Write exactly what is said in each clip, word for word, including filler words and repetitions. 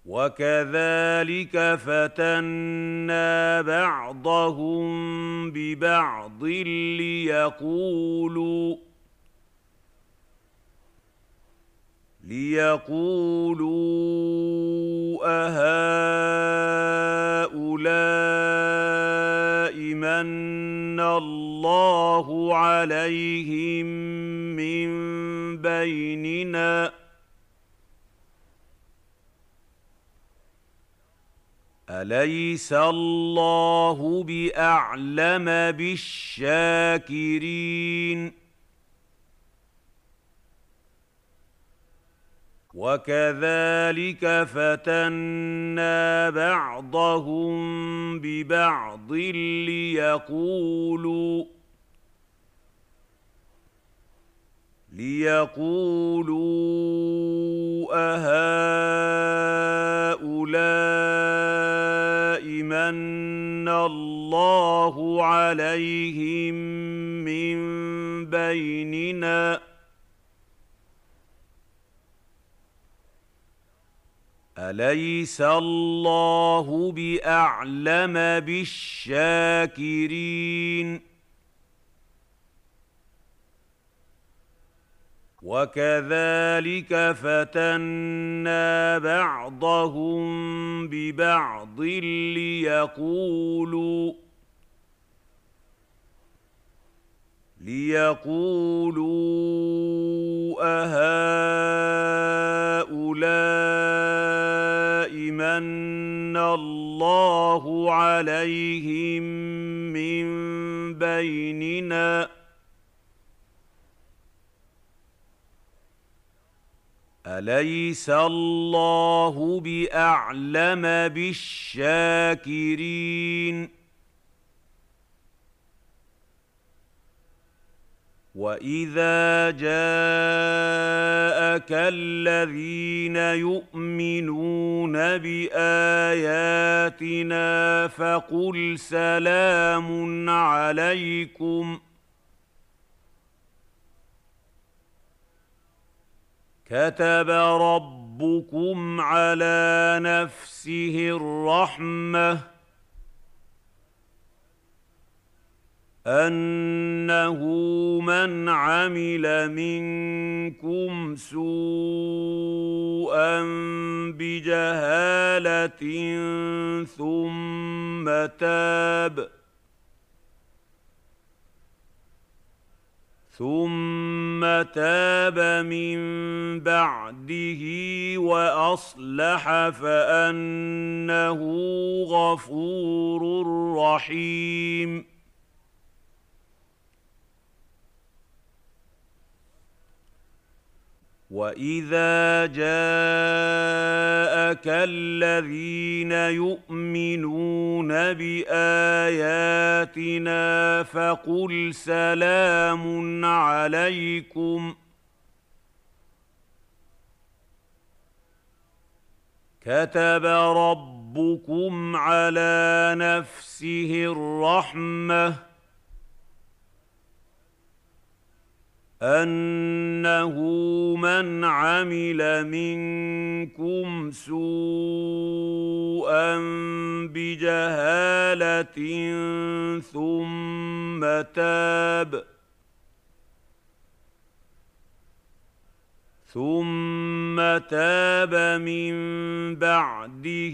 وكذلك فتنا بعضهم ببعض ليقولوا ليقولوا أهؤلاء من الله عليهم من بيننا أليس الله بأعلم بالشاكرين وكذلك فتنا بعضهم ببعض ليقولوا ليقولوا أهؤلاء من الله عليهم من بيننا أليس الله بأعلم بالشاكرين وكذلك فتنا بعضهم ببعض ليقولوا ليقولوا أهؤلاء من الله عليهم من بيننا أليس الله بأعلم بالشاكرين وإذا جاءك الذين يؤمنون بآياتنا فقل سلام عليكم كتب ربكم على نفسه الرحمة أنه من عمل منكم سوءا بجهالة ثم تاب ثم تاب من بعده وأصلح فأنه غفور رحيم وإذا جاءك الذين يؤمنون بآياتنا فقل سلام عليكم كتب ربكم على نفسه الرحمة أنه من عمل منكم سوءا بجهالة ثم تاب ثم تاب من بعده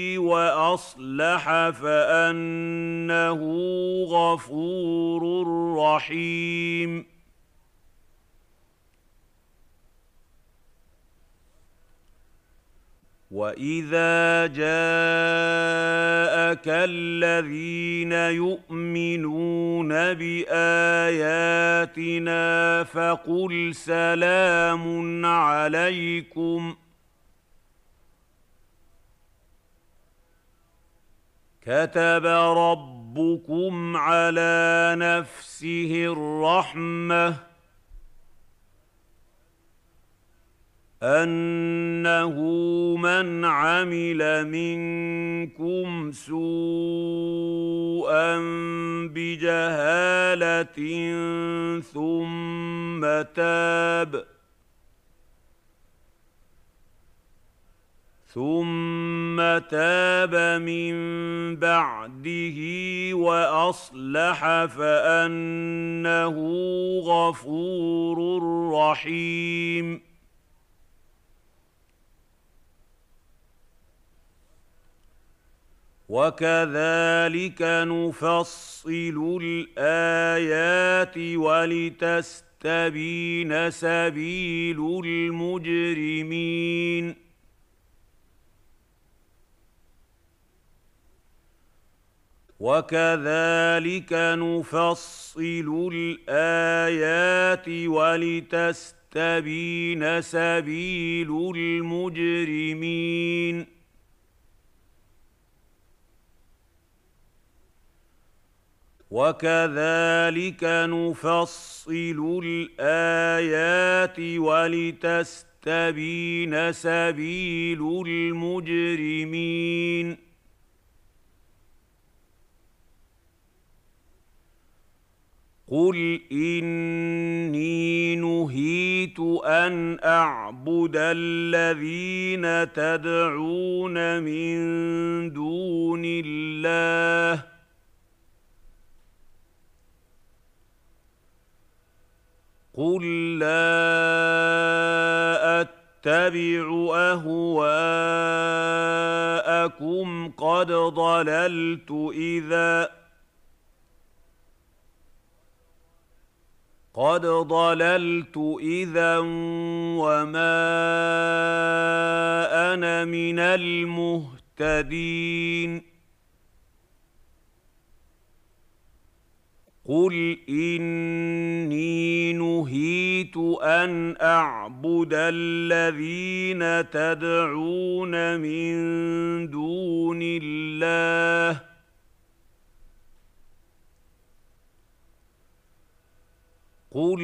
وأصلح فأنه غفور رحيم وإذا جاءك الذين يؤمنون بآياتنا فقل سلام عليكم كتب ربكم على نفسه الرحمة أنه من عمل منكم سوءا بجهالة ثم تاب ثم ثم تاب من بعده وأصلح فأنه غفور رحيم. وكذلك نفصل الآيات ولتستبين سبيل المجرمين. وكذلك نفصل الآيات ولتستبين سبيل المجرمين. وكذلك نفصل الآيات ولتستبين سبيل المجرمين. قل إني نهيت أن أعبد الذين تدعون من دون الله قل لا أتبع أهواءكم قد ضللت إذا قد ضللت إذا وما أنا من المهتدين. قل إني نهيت أن أعبد الذين تدعون من دون الله قل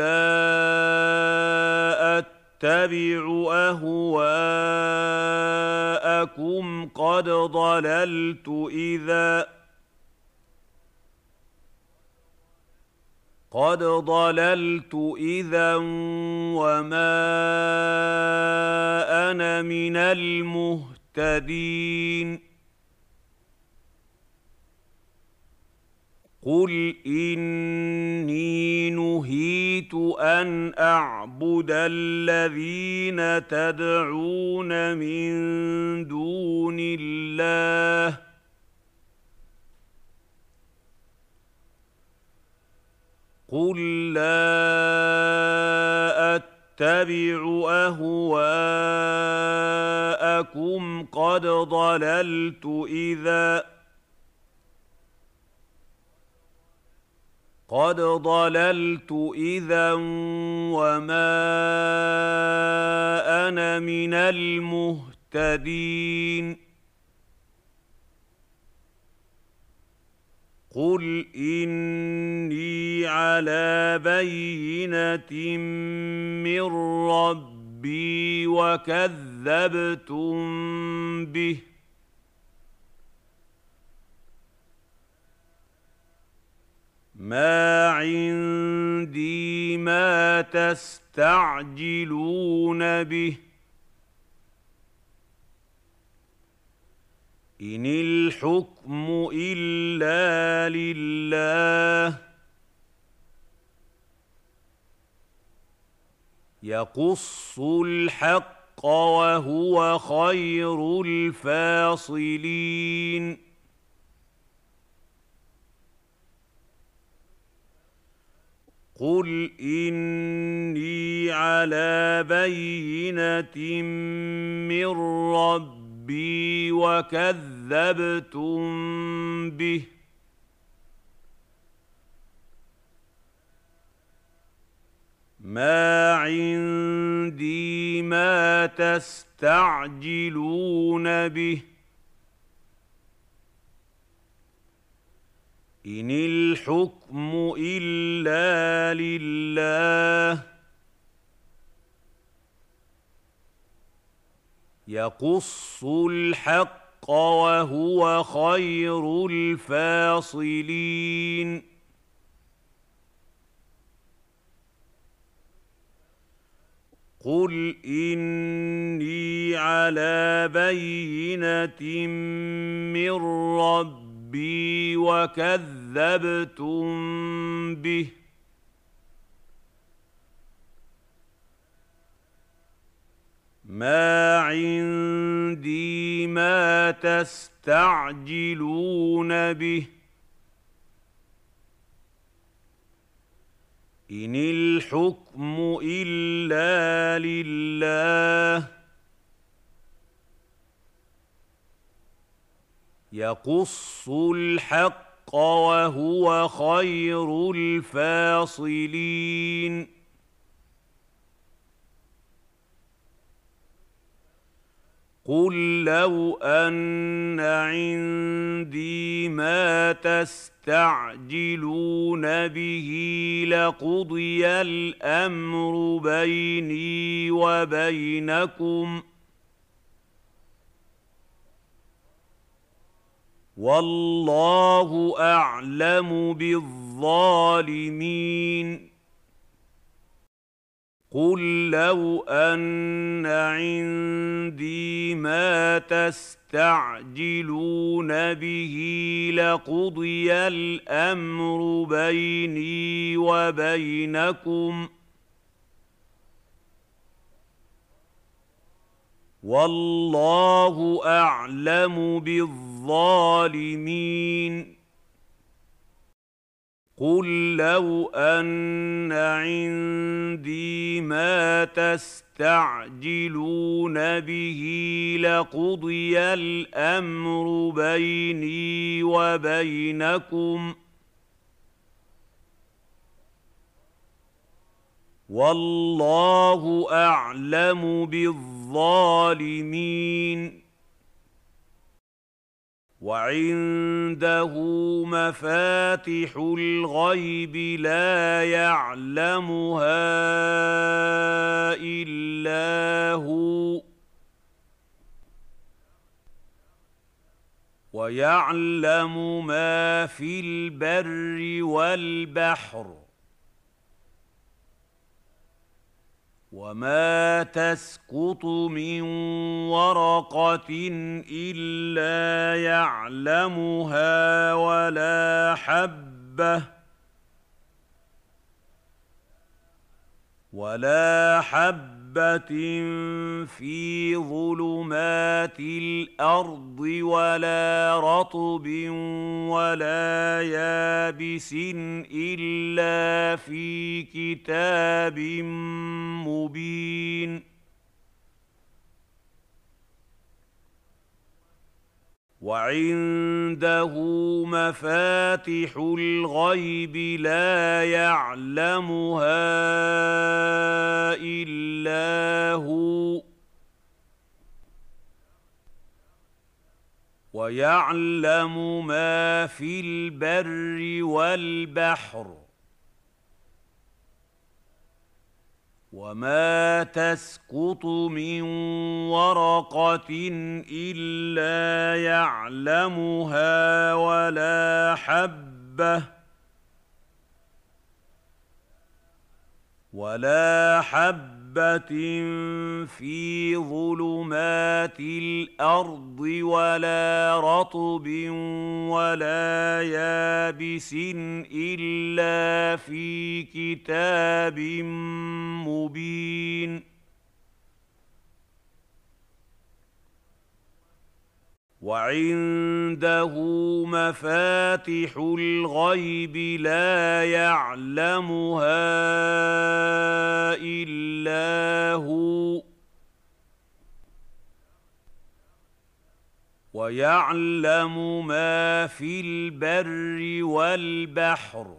لا أتبع أهواءكم قد ضللت إذا قد ضللت إذا وما أنا من المهتدين. قل إني نهيت أن أعبد الذين تدعون من دون الله قل لا أتبع أهواءكم قد ضللت إذا قد ضللت إذا وما أنا من المهتدين. قل إني على بينة من ربي وكذبتم به ما عندي ما تستعجلون به إن الحكم إلا لله يقص الحق وهو خير الفاصلين. قل إني على بينة من ربي وكذبتم به ما عندي ما تستعجلون به إن الحكم إلا لله يقص الحق وهو خير الفاصلين. قل إني على بينة من ربي وكذبتم به ما عندي ما تستعجلون به إن الحكم إلا لله يقص الحق وهو خير الفاصلين قل لو أن عندي ما تستعجلون به لقضي الأمر بيني وبينكم والله أعلم بالظالمين قل لو أن عندي ما تستعجلون به لقضي الأمر بيني وبينكم والله أعلم بالظالمين قل لو أن عندي ما تستعجلون به لقضي الأمر بيني وبينكم والله أعلم بالظالمين وعنده مفاتح الغيب لا يعلمها إلا هو ويعلم ما في البر والبحر وما تسقط من ورقة إلا يعلمها ولا حبة ولا حبة في ظلمات الأرض ولا رطب ولا يابس إلا في كتاب مبين وعنده مفاتح الغيب لا يعلمها إلا هو ويعلم ما في البر والبحر وما تسقط من ورقة إلا يعلمها ولا حبة ولا حبة في ظلمات الأرض ولا رطب ولا يابس إلا في كتاب مبين وعنده مفاتح الغيب لا يعلمها إلا هو ويعلم ما في البر والبحر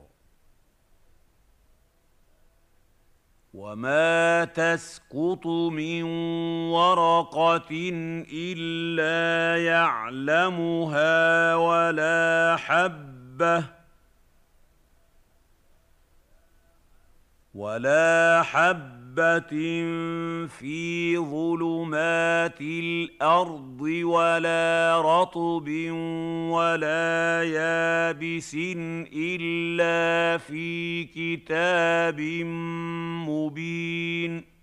وما تسقط من ورقة إلا يعلمها ولا حبة ولا حبة في ظلمات الأرض ولا رطب ولا يابس إلا في كتاب مبين